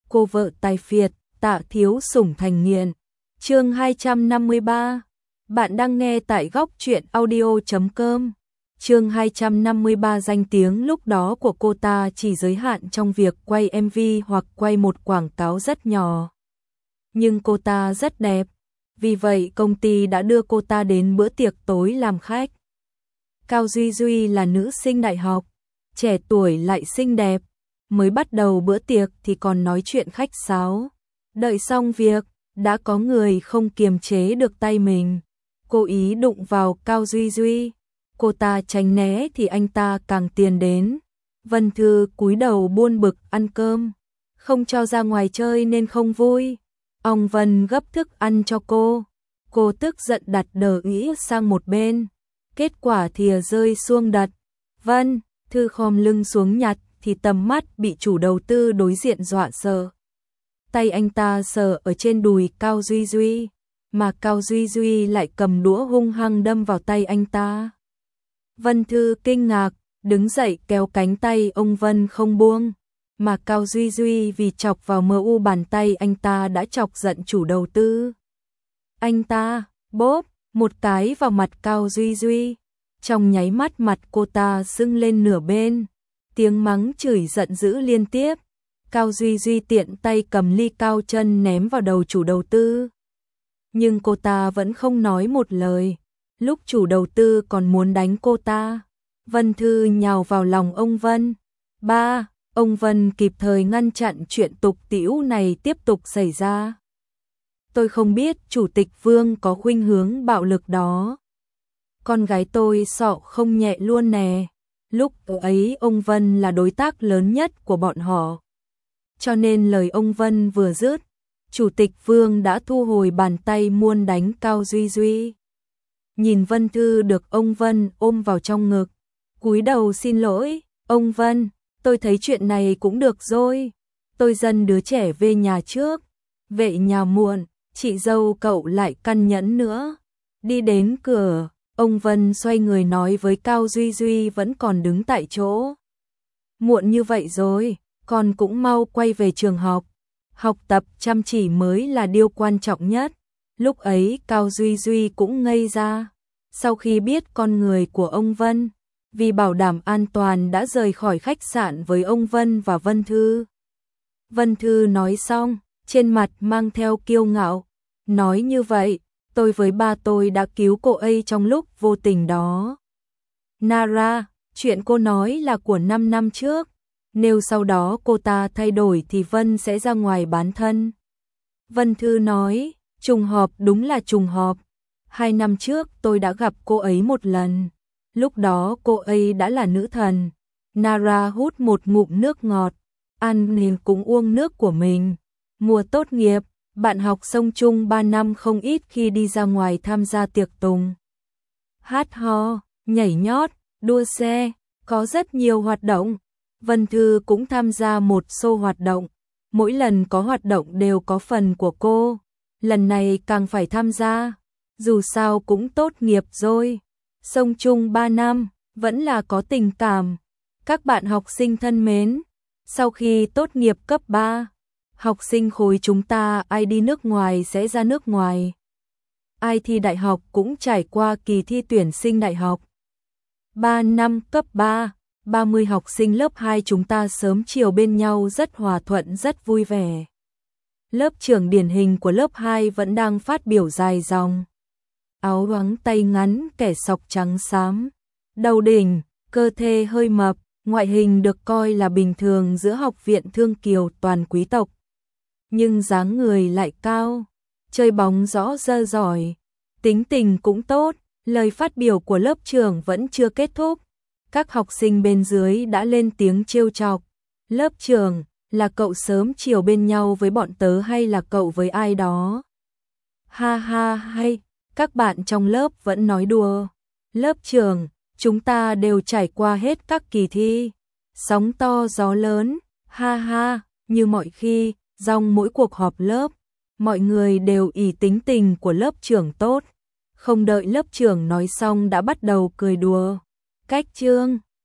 cô vợ tài phiệt, Tạ Thiếu Sủng thành nghiện. Chương 253. Bạn đang nghe tại góc truyện audio.com. Chương 253. Danh tiếng lúc đó của cô ta chỉ giới hạn trong việc quay MV hoặc quay một quảng cáo rất nhỏ. Nhưng cô ta rất đẹp, vì vậy công ty đã đưa cô ta đến bữa tiệc tối làm khách. Cao Duy Duy là nữ sinh đại học, trẻ tuổi lại xinh đẹp. Mới bắt đầu bữa tiệc thì còn nói chuyện khách sáo. Đợi xong việc, đã có người không kiềm chế được tay mình, cố ý đụng vào Cao Duy Duy. Cô ta tránh né thì anh ta càng tiến đến. Vân Thư cúi đầu buồn bực ăn cơm, không cho ra ngoài chơi nên không vui. Ông Vân gấp thức ăn cho cô tức giận đặt đờ ĩ sang một bên. Kết quả thìa rơi xuống đất. Vân Thư khom lưng xuống nhặt thì tầm mắt bị chủ đầu tư đối diện dọa sợ. Tay anh ta sờ ở trên đùi Cao Duy Duy, mà Cao Duy Duy lại cầm đũa hung hăng đâm vào tay anh ta. Vân Thư kinh ngạc, đứng dậy kéo cánh tay ông Vân không buông, mà Cao Duy Duy vì chọc vào MU bàn tay anh ta đã chọc giận chủ đầu tư. Anh ta bóp một cái vào mặt Cao Duy Duy, trong nháy mắt mặt cô ta sưng lên nửa bên, tiếng mắng chửi giận dữ liên tiếp. Cao Duy Duy tiện tay cầm ly cao chân ném vào đầu chủ đầu tư. Nhưng cô ta vẫn không nói một lời. Lúc chủ đầu tư còn muốn đánh cô ta, Vân Thư nhào vào lòng ông Vân. Ông Vân kịp thời ngăn chặn chuyện tục tĩu này tiếp tục xảy ra. Tôi không biết Chủ tịch Vương có khuynh hướng bạo lực đó. Con gái tôi sọ không nhẹ luôn nè. Lúc ấy ông Vân là đối tác lớn nhất của bọn họ. Cho nên lời ông Vân vừa dứt, Chủ tịch Vương đã thu hồi bàn tay muốn đánh Cao Duy Duy. Nhìn Vân Thư được ông Vân ôm vào trong ngực, cúi đầu xin lỗi, ông Vân, tôi thấy chuyện này cũng được rồi. Tôi dẫn đứa trẻ về nhà trước, về nhà muộn, chị dâu cậu lại căn nhẫn nữa. Đi đến cửa, ông Vân xoay người nói với Cao Duy Duy vẫn còn đứng tại chỗ. Muộn như vậy rồi, con cũng mau quay về trường học. Học tập chăm chỉ mới là điều quan trọng nhất. Lúc ấy Cao Duy Duy cũng ngây ra. Sau khi biết con người của ông Vân, vì bảo đảm an toàn đã rời khỏi khách sạn với ông Vân và Vân Thư. Vân Thư nói xong, trên mặt mang theo kiêu ngạo. Nói như vậy, tôi với ba tôi đã cứu cô ấy trong lúc vô tình đó. Nara, chuyện cô nói là của 5 năm trước. Nếu sau đó cô ta thay đổi thì Vân sẽ ra ngoài bán thân. Vân Thư nói, trùng hợp đúng là trùng hợp. 2 năm trước tôi đã gặp cô ấy một lần. Lúc đó cô ấy đã là nữ thần. Nara hút một ngụm nước ngọt, ăn nên cũng uống nước của mình. Mùa tốt nghiệp, bạn học song chung 3 năm không ít khi đi ra ngoài tham gia tiệc tùng. Hát hò, nhảy nhót, đua xe, có rất nhiều hoạt động. Vân Thư cũng tham gia một số hoạt động. Mỗi lần có hoạt động đều có phần của cô. Lần này càng phải tham gia. Dù sao cũng tốt nghiệp rồi. Song chung 3 năm, vẫn là có tình cảm. Các bạn học sinh thân mến, sau khi tốt nghiệp cấp 3, học sinh khối chúng ta ai đi nước ngoài sẽ ra nước ngoài. Ai thi đại học cũng trải qua kỳ thi tuyển sinh đại học. 3 năm cấp 3, 30 học sinh lớp 2 chúng ta sớm chiều bên nhau rất hòa thuận rất vui vẻ. Lớp trưởng điển hình của lớp 2 vẫn đang phát biểu dài dòng. Áo choàng tay ngắn kẻ sọc trắng xám, đầu đỉnh, cơ thể hơi mập, ngoại hình được coi là bình thường giữa học viện thương kiều toàn quý tộc. Nhưng dáng người lại cao, chơi bóng rõ dơ giỏi, tính tình cũng tốt. Lời phát biểu của lớp trưởng vẫn chưa kết thúc. Các học sinh bên dưới đã lên tiếng trêu chọc. Lớp trưởng, là cậu sớm chiều bên nhau với bọn tớ hay là cậu với ai đó? Ha ha hay, các bạn trong lớp vẫn nói đùa. Lớp trưởng, chúng ta đều trải qua hết các kỳ thi. Sóng to gió lớn, ha ha, như mọi khi, trong mỗi cuộc họp lớp, mọi người đều ỷ tính tình của lớp trưởng tốt. Không đợi lớp trưởng nói xong đã bắt đầu cười đùa. Cách chương